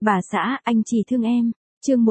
Bà xã, anh chỉ thương em. Chương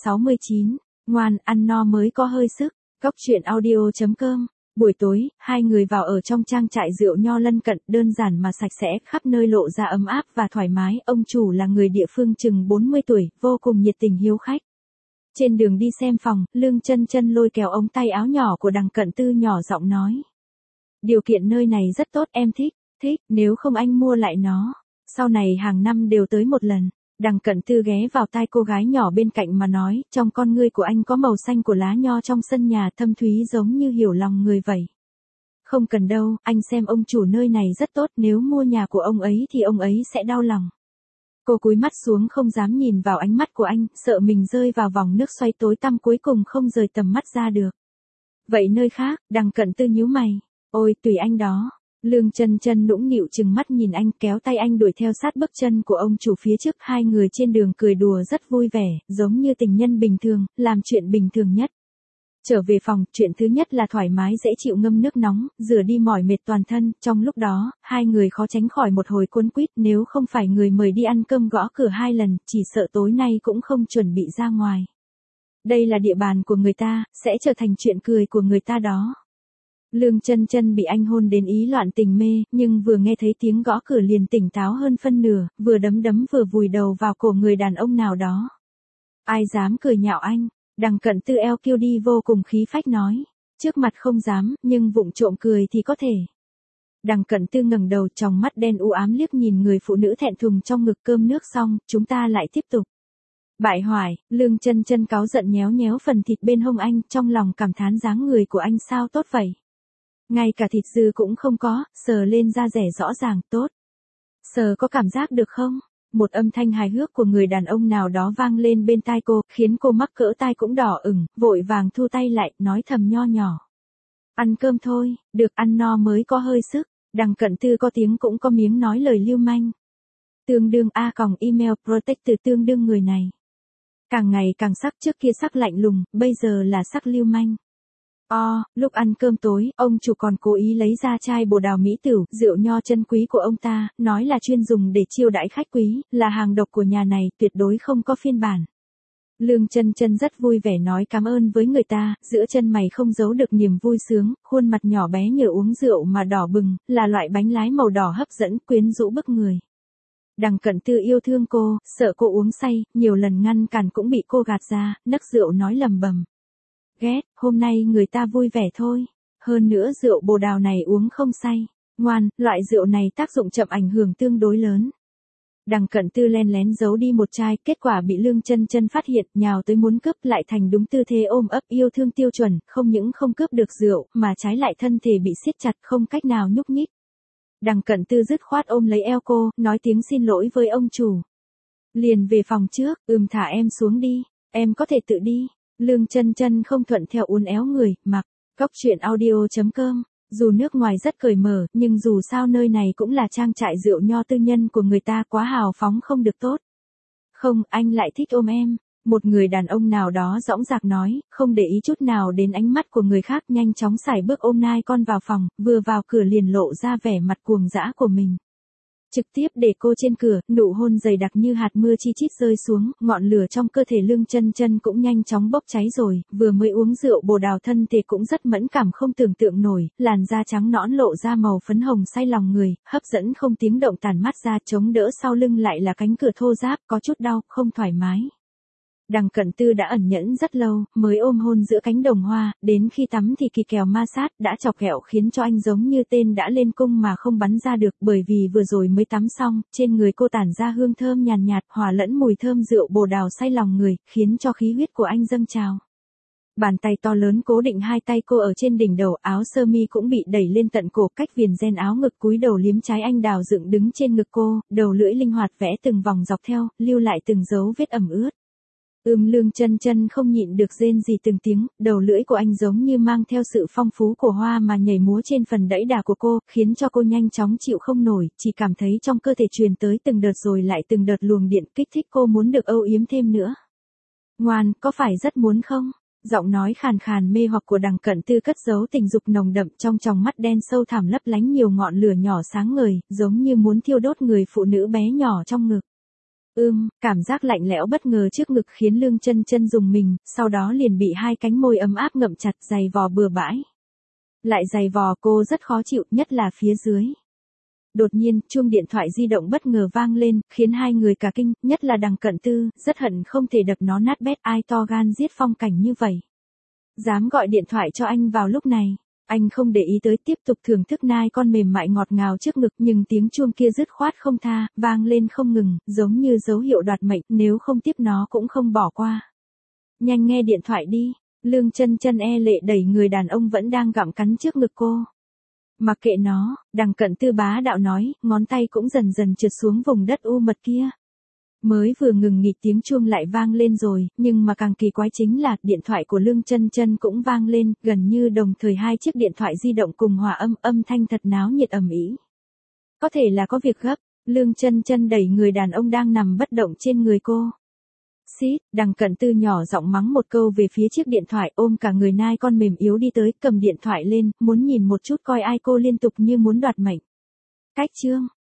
169. Ngoan, ăn no mới có hơi sức. Góc truyện audio.com. Buổi tối, hai người vào ở trong trang trại rượu nho lân cận, đơn giản mà sạch sẽ, khắp nơi lộ ra ấm áp và thoải mái. Ông chủ là người địa phương chừng 40 tuổi, vô cùng nhiệt tình hiếu khách. Trên đường đi xem phòng, Lương Chân Chân lôi kéo ống tay áo nhỏ của Đằng Cận Tư nhỏ giọng nói. Điều kiện nơi này rất tốt, em thích, nếu không anh mua lại nó. Sau này hàng năm đều tới một lần. Đằng Cận Tư ghé vào tai cô gái nhỏ bên cạnh mà nói, trong con ngươi của anh có màu xanh của lá nho trong sân nhà, thâm thúy giống như hiểu lòng người vậy. Không cần đâu, anh xem ông chủ nơi này rất tốt, nếu mua nhà của ông ấy thì ông ấy sẽ đau lòng. Cô cúi mắt xuống không dám nhìn vào ánh mắt của anh, sợ mình rơi vào vòng nước xoay tối tăm cuối cùng không rời tầm mắt ra được. Vậy nơi khác, Đằng Cận Tư nhíu mày, ôi tùy anh đó. Lương Chân Chân nũng nịu chừng mắt nhìn anh, kéo tay anh đuổi theo sát bước chân của ông chủ phía trước. Hai người trên đường cười đùa rất vui vẻ, giống như tình nhân bình thường, làm chuyện bình thường nhất. Trở về phòng, chuyện thứ nhất là thoải mái dễ chịu ngâm nước nóng, rửa đi mỏi mệt toàn thân. Trong lúc đó, hai người khó tránh khỏi một hồi cuốn quýt, nếu không phải người mời đi ăn cơm gõ cửa 2 lần, chỉ sợ tối nay cũng không chuẩn bị ra ngoài. Đây là địa bàn của người ta, sẽ trở thành chuyện cười của người ta đó. Lương Chân Chân bị anh hôn đến ý loạn tình mê, nhưng vừa nghe thấy tiếng gõ cửa liền tỉnh táo hơn phân nửa, vừa đấm vừa vùi đầu vào cổ người đàn ông nào đó. Ai dám cười nhạo anh? Đằng Cận Tư eo kiêu đi vô cùng khí phách nói. Trước mặt không dám, nhưng vụng trộm cười thì có thể. Đằng Cận Tư ngẩng đầu, tròng mắt đen u ám liếc nhìn người phụ nữ thẹn thùng trong ngực. Cơm nước xong, chúng ta lại tiếp tục. Bại hoại, Lương Chân Chân cáu giận nhéo nhéo phần thịt bên hông anh, trong lòng cảm thán dáng người của anh sao tốt vậy. Ngay cả thịt dư cũng không có, sờ lên da rẻ rõ ràng, tốt. Sờ có cảm giác được không? Một âm thanh hài hước của người đàn ông nào đó vang lên bên tai cô, khiến cô mắc cỡ tai cũng đỏ ửng, vội vàng thu tay lại, nói thầm nho nhỏ. Ăn cơm thôi, được, ăn no mới có hơi sức. Đằng Cận Tư có tiếng cũng có miếng nói lời lưu manh. Tương đương email protector tương đương người này. Càng ngày càng sắc, trước kia sắc lạnh lùng, bây giờ là sắc lưu manh. Lúc ăn cơm tối, ông chủ còn cố ý lấy ra chai bồ đào mỹ tửu, rượu nho chân quý của ông ta, nói là chuyên dùng để chiêu đãi khách quý, là hàng độc của nhà này, tuyệt đối không có phiên bản. Lương Chân Chân rất vui vẻ nói cảm ơn với người ta, giữa chân mày không giấu được niềm vui sướng, khuôn mặt nhỏ bé nhờ uống rượu mà đỏ bừng, là loại bánh lái màu đỏ hấp dẫn, quyến rũ bức người. Đằng Cận Tư yêu thương cô, sợ cô uống say, nhiều lần ngăn cản cũng bị cô gạt ra, nấc rượu nói lầm bầm. Ghét, hôm nay người ta vui vẻ thôi. Hơn nữa rượu bồ đào này uống không say. Ngoan, loại rượu này tác dụng chậm ảnh hưởng tương đối lớn. Đằng Cận Tư len lén giấu đi một chai, kết quả bị Lương Chân Chân phát hiện, nhào tới muốn cướp, lại thành đúng tư thế ôm ấp yêu thương tiêu chuẩn, không những không cướp được rượu, mà trái lại thân thể bị siết chặt, không cách nào nhúc nhích. Đằng Cận Tư dứt khoát ôm lấy eo cô, nói tiếng xin lỗi với ông chủ. Liền về phòng trước, thả em xuống đi, em có thể tự đi. Lương Chân Chân không thuận theo uốn éo người, mặc. Góc truyện audio.com. Dù nước ngoài rất cởi mở, nhưng dù sao nơi này cũng là trang trại rượu nho tư nhân của người ta, quá hào phóng không được tốt. Không, anh lại thích ôm em. Một người đàn ông nào đó dõng dạc nói, không để ý chút nào đến ánh mắt của người khác, nhanh chóng sải bước ôm nai con vào phòng, vừa vào cửa liền lộ ra vẻ mặt cuồng dã của mình. Trực tiếp để cô trên cửa, nụ hôn dày đặc như hạt mưa chi chít rơi xuống, ngọn lửa trong cơ thể Lương Chân Chân cũng nhanh chóng bốc cháy rồi, vừa mới uống rượu bồ đào thân thể cũng rất mẫn cảm không tưởng tượng nổi, làn da trắng nõn lộ ra màu phấn hồng say lòng người, hấp dẫn không tiếng động tản mát ra, chống đỡ sau lưng lại là cánh cửa thô ráp, có chút đau, không thoải mái. Đằng Cận Tư đã ẩn nhẫn rất lâu, mới ôm hôn giữa cánh đồng hoa, đến khi tắm thì kỳ kèo ma sát, đã chọc ghẹo khiến cho anh giống như tên đã lên cung mà không bắn ra được, bởi vì vừa rồi mới tắm xong, trên người cô tản ra hương thơm nhàn nhạt, hòa lẫn mùi thơm rượu bồ đào say lòng người, khiến cho khí huyết của anh dâng trào. Bàn tay to lớn cố định hai tay cô ở trên đỉnh đầu, áo sơ mi cũng bị đẩy lên tận cổ, cách viền ren áo ngực, cúi đầu liếm trái anh đào dựng đứng trên ngực cô, đầu lưỡi linh hoạt vẽ từng vòng dọc theo, lưu lại từng dấu vết ẩm ướt. Lương Chân Chân không nhịn được rên rỉ từng tiếng, đầu lưỡi của anh giống như mang theo sự phong phú của hoa mà nhảy múa trên phần đẫy đà của cô, khiến cho cô nhanh chóng chịu không nổi, chỉ cảm thấy trong cơ thể truyền tới từng đợt rồi lại từng đợt luồng điện, kích thích cô muốn được âu yếm thêm nữa. Ngoan, có phải rất muốn không? Giọng nói khàn khàn mê hoặc của Đằng Cận Tư cất giấu tình dục nồng đậm, trong tròng mắt đen sâu thẳm lấp lánh nhiều ngọn lửa nhỏ sáng ngời, giống như muốn thiêu đốt người phụ nữ bé nhỏ trong ngực. Cảm giác lạnh lẽo bất ngờ trước ngực khiến Lương Chân Chân rùng mình, sau đó liền bị hai cánh môi ấm áp ngậm chặt giày vò bừa bãi. Lại giày vò cô rất khó chịu, nhất là phía dưới. Đột nhiên, chuông điện thoại di động bất ngờ vang lên, khiến hai người cả kinh, nhất là Đằng Cận Tư, rất hận không thể đập nó nát bét, ai to gan giết Phong Cảnh như vậy. Dám gọi điện thoại cho anh vào lúc này. Anh không để ý tới, tiếp tục thưởng thức nai con mềm mại ngọt ngào trước ngực, nhưng tiếng chuông kia dứt khoát không tha, vang lên không ngừng, giống như dấu hiệu đoạt mệnh, nếu không tiếp nó cũng không bỏ qua. Nhanh nghe điện thoại đi. Lương Chân Chân e lệ đẩy người đàn ông vẫn đang gặm cắn trước ngực cô. Mặc kệ nó, Đằng Cận Tư bá đạo nói, ngón tay cũng dần dần trượt xuống vùng đất u mật kia. Mới vừa ngừng nghỉ tiếng chuông lại vang lên rồi, nhưng mà càng kỳ quái chính là điện thoại của Lương Chân Chân cũng vang lên, gần như đồng thời hai chiếc điện thoại di động cùng hòa âm thanh thật náo nhiệt ầm ĩ. Có thể là có việc gấp, Lương Chân Chân đẩy người đàn ông đang nằm bất động trên người cô. Xít, Đằng Cận Tư nhỏ giọng mắng một câu về phía chiếc điện thoại, ôm cả người nai con mềm yếu đi tới, cầm điện thoại lên, muốn nhìn một chút coi ai cô liên tục như muốn đoạt mệnh. Cách chương